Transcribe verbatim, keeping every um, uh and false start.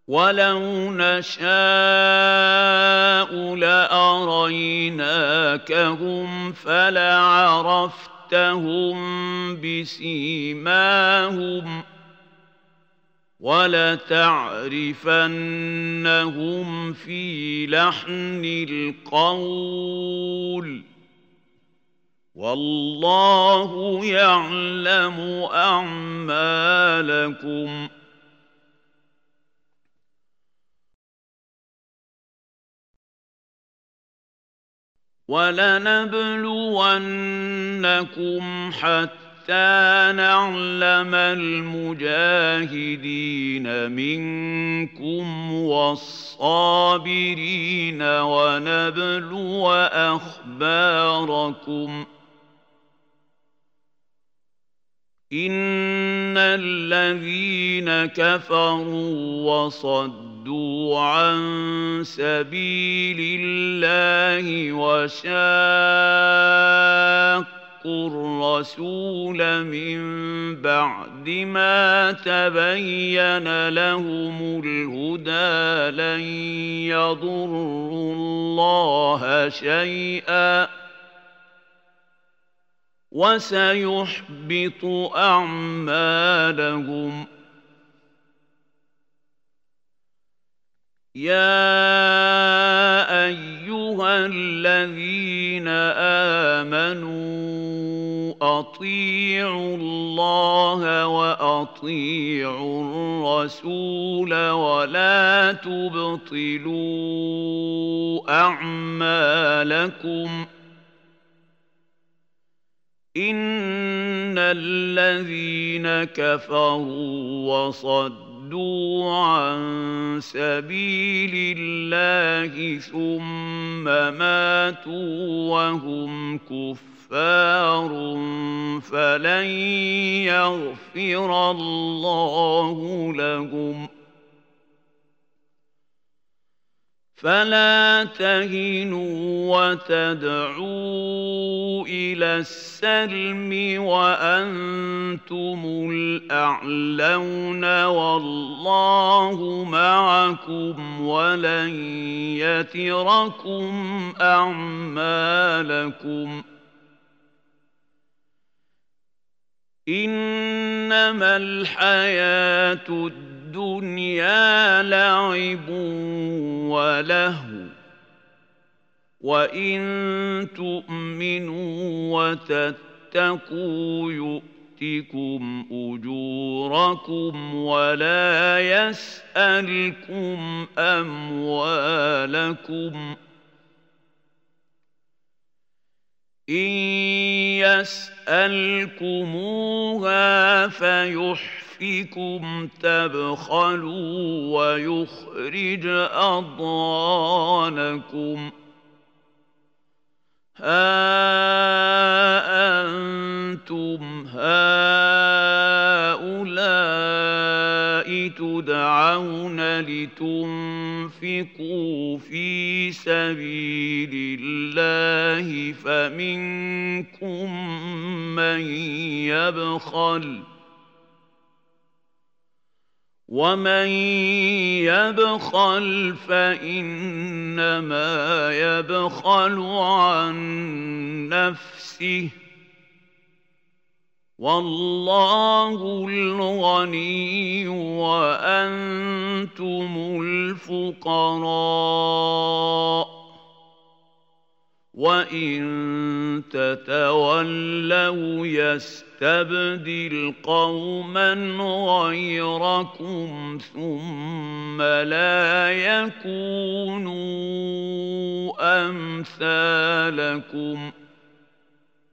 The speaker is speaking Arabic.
وَلَوْ نَشَاءُ لَأَرَيْنَاكَهُمْ فَلَعَرَفْتَهُم بِسِيمَاهُمْ وَلَتَعْرِفَنَّهُمْ فِي لَحْنِ الْقَوْلِ وَاللَّهُ يَعْلَمُ أَعْمَالَكُمْ وَلَنَبْلُوَنَّكُمْ حَتَّىٰ نَعْلَمَ الْمُجَاهِدِينَ مِنكُمْ وَالصَّابِرِينَ وَنَبْلُوَ أَخْبَارَكُمْ ۚ إِنَّ الَّذِينَ كَفَرُوا وَصَدُّوا عَن سَبِيلِ اللَّهِ وَشَاقُّوا الرَّسُولَ مِن بَعْدِ مَا تَبَيَّنَ لَهُمُ الْهُدَىٰ لَن يَضُرُّوا اللَّهَ شَيْئًا وَسَيُحْبِطُ أَعْمَالَهُمْ. يَا أَيُّهَا الَّذِينَ آمَنُوا أَطِيعُوا اللَّهَ وَأَطِيعُوا الرَّسُولَ وَلَا تُبْطِلُوا أَعْمَالَكُمْ. إِنَّ الَّذِينَ كَفَرُوا وَصَدُّوا عَن سَبِيلِ اللَّهِ ثُمَّ مَاتُوا وَهُمْ كُفَّارٌ فَلَن يَغْفِرَ اللَّهُ لَهُمْ. فَلَا تَهِنُوا وَتَدْعُوا إِلَى السَّلْمِ وَأَنتُمُ الْأَعْلَوْنَ وَاللَّهُ مَعَكُمْ وَلَن يَتِرَكُمْ أَعْمَالَكُمْ. إِنَّمَا الْحَيَاةُ الدُّنْيَا لَعِبٌ وَلَهْوٌ ۖ وَإِن تُؤْمِنُوا وَتَتَّقُوا يُؤْتِكُمْ أُجُورَكُمْ وَلَا يَسْأَلْكُمْ أَمْوَالَكُمْ. إِن يَسْأَلْكُمُوهَا فَيُحْفِكُمْ تَبْخَلُوا وَيُخْرِجْ أَضْغَانَكُمْ. هَا أَنتُمْ هَٰؤُلَاءِ تُدْعَوْنَ لِتُنفِقُوا فِي سَبِيلِ اللَّهِ فَمِنكُم مَّن يَبْخَلُ ۖ وَمَن يَبْخَلْ فَإِنَّمَا يَبْخَلُ عَن نَّفْسِهِ ۚ وَاللَّهُ الْغَنِيُّ وَأَنتُمُ الْفُقَرَاءُ ۚ وَإِن تَتَوَلَّوْا يَسْتَبْدِلْ قَوْمًا غَيْرَكُمْ ثُمَّ لَا يَكُونُوا أَمْثَالَكُمْ.